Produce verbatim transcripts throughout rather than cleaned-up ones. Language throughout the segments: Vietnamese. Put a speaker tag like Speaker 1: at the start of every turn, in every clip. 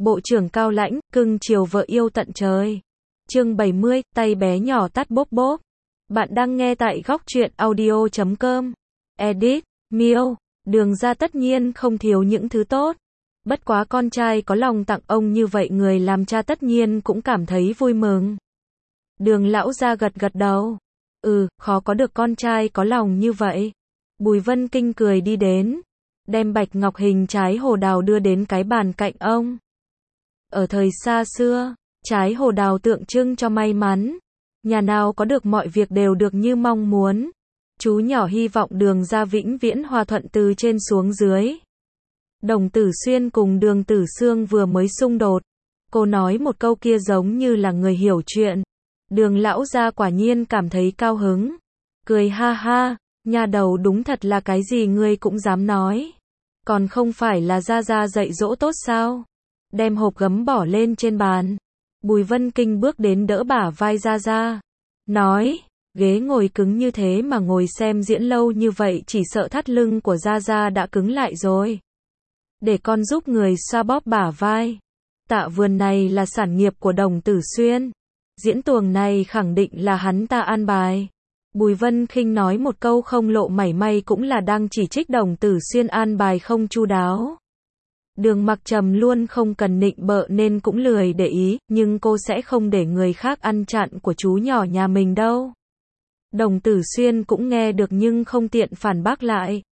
Speaker 1: Bộ trưởng cao lãnh, cưng chiều vợ yêu tận trời. Chương bảy mươi, tay bé nhỏ tắt bốp bốp. Bạn đang nghe tại góc truyện audio chấm com. Edit, Miêu, Đường Ra tất nhiên không thiếu những thứ tốt. Bất quá con trai có lòng tặng ông như vậy, người làm cha tất nhiên cũng cảm thấy vui mừng. Đường lão gia gật gật đầu. Ừ, khó có được con trai có lòng như vậy. Bùi Vân Kinh cười đi đến, đem bạch ngọc hình trái hồ đào đưa đến cái bàn cạnh ông. Ở thời xa xưa, trái hồ đào tượng trưng cho may mắn. Nhà nào có được mọi việc đều được như mong muốn. Chú nhỏ hy vọng Đường Ra vĩnh viễn hòa thuận từ trên xuống dưới. Đồng Tử Xuyên cùng Đường Tử Xương vừa mới xung đột. Cô nói một câu kia giống như là người hiểu chuyện. Đường lão gia quả nhiên cảm thấy cao hứng. Cười ha ha, nhà đầu đúng thật là cái gì ngươi cũng dám nói. Còn không phải là Ra Ra dạy dỗ tốt sao? Đem hộp gấm bỏ lên trên bàn. Bùi Vân Kinh bước đến đỡ bả vai Ra Ra. Nói, ghế ngồi cứng như thế mà ngồi xem diễn lâu như vậy chỉ sợ thắt lưng của Ra Ra đã cứng lại rồi. Để con giúp người xoa bóp bả vai. Tạ vườn này là sản nghiệp của Đồng Tử Xuyên. Diễn tuồng này khẳng định là hắn ta an bài. Bùi Vân Kinh nói một câu không lộ mảy may cũng là đang chỉ trích Đồng Tử Xuyên an bài không chu đáo. Đường Mặc Trầm luôn không cần nịnh bợ nên cũng lười để ý, nhưng cô sẽ không để người khác ăn chặn của chú nhỏ nhà mình đâu. Đồng Tử Xuyên cũng nghe được nhưng không tiện phản bác lại.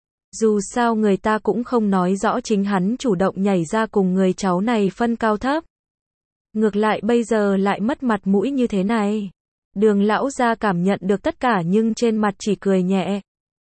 Speaker 1: Dù sao người ta cũng không nói rõ chính hắn chủ động nhảy ra cùng người cháu này phân cao thấp. Ngược lại bây giờ lại mất mặt mũi như thế này. Đường lão gia cảm nhận được tất cả nhưng trên mặt chỉ cười nhẹ.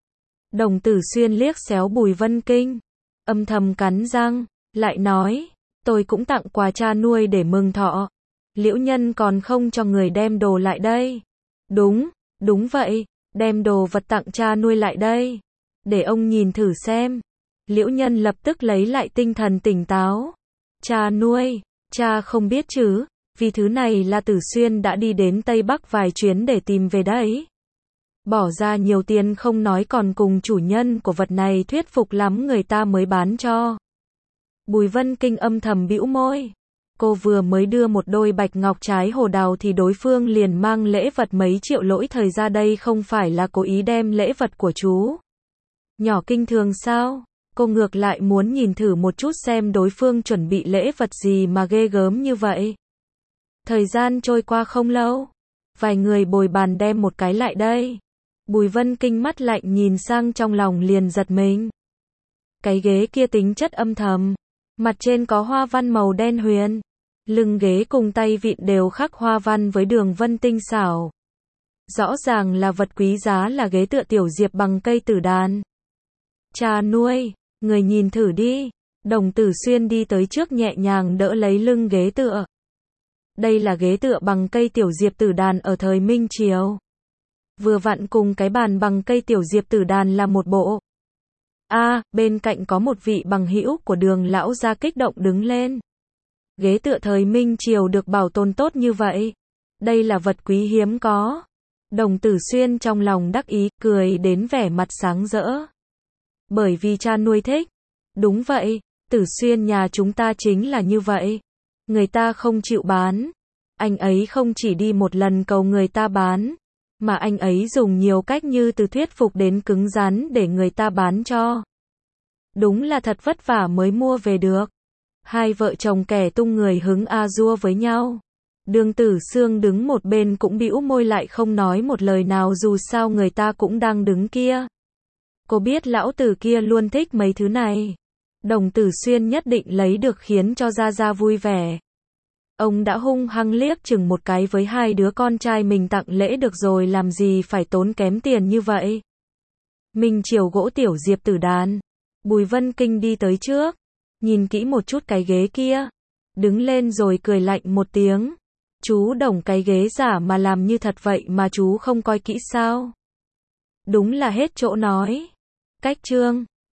Speaker 1: Đồng Tử Xuyên liếc xéo Bùi Vân Kinh, âm thầm cắn răng, lại nói, tôi cũng tặng quà cha nuôi để mừng thọ. Liễu Nhân còn không cho người đem đồ lại đây. Đúng, đúng vậy, đem đồ vật tặng cha nuôi lại đây. Để ông nhìn thử xem. Liễu Nhân lập tức lấy lại tinh thần tỉnh táo. Cha nuôi, cha không biết chứ, vì thứ này là Tử Xuyên đã đi đến Tây Bắc vài chuyến để tìm về đấy. Bỏ ra nhiều tiền không nói còn cùng chủ nhân của vật này thuyết phục lắm người ta mới bán cho. Bùi Vân Kinh âm thầm bĩu môi. Cô vừa mới đưa một đôi bạch ngọc trái hồ đào thì đối phương liền mang lễ vật mấy triệu lỗi thời ra, đây không phải là cố ý đem lễ vật của chú nhỏ kinh thường sao? Cô ngược lại muốn nhìn thử một chút xem đối phương chuẩn bị lễ vật gì mà ghê gớm như vậy. Thời gian trôi qua không lâu, vài người bồi bàn đem một cái lại đây. Bùi Vân Kinh mắt lạnh nhìn sang trong lòng liền giật mình. Cái ghế kia tính chất âm thầm, mặt trên có hoa văn màu đen huyền, lưng ghế cùng tay vịn đều khắc hoa văn với đường vân tinh xảo. Rõ ràng là vật quý giá, là ghế tựa tiểu diệp bằng cây tử đàn. Cha nuôi, người nhìn thử đi. Đồng Tử Xuyên đi tới trước nhẹ nhàng đỡ lấy lưng ghế tựa. Đây là ghế tựa bằng cây tiểu diệp tử đàn ở thời Minh Triều. Vừa vặn cùng cái bàn bằng cây tiểu diệp tử đàn là một bộ. A, à, bên cạnh có một vị bằng hữu của Đường lão gia kích động đứng lên. Ghế tựa thời Minh Triều được bảo tồn tốt như vậy. Đây là vật quý hiếm có. Đồng Tử Xuyên trong lòng đắc ý, cười đến vẻ mặt sáng rỡ. Bởi vì cha nuôi thích. Đúng vậy, Tử Xuyên nhà chúng ta chính là như vậy. Người ta không chịu bán. Anh ấy không chỉ đi một lần cầu người ta bán, mà anh ấy dùng nhiều cách như từ thuyết phục đến cứng rắn để người ta bán cho. Đúng là thật vất vả mới mua về được. Hai vợ chồng kẻ tung người hứng a dua với nhau. Đường Tử Xương đứng một bên cũng bĩu môi lại không nói một lời nào, dù sao người ta cũng đang đứng kia. Cô biết lão tử kia luôn thích mấy thứ này. Đồng Tử Xuyên nhất định lấy được khiến cho Ra Ra vui vẻ. Ông đã hung hăng liếc chừng một cái với hai đứa con trai mình tặng lễ được rồi, làm gì phải tốn kém tiền như vậy. Minh Triều gỗ tiểu diệp tử đàn. Bùi Vân Kinh đi tới trước, nhìn kỹ một chút cái ghế kia, đứng lên rồi cười lạnh một tiếng. Chú Đồng, cái ghế giả mà làm như thật vậy mà chú không coi kỹ sao? Đúng là hết chỗ nói. Cách chương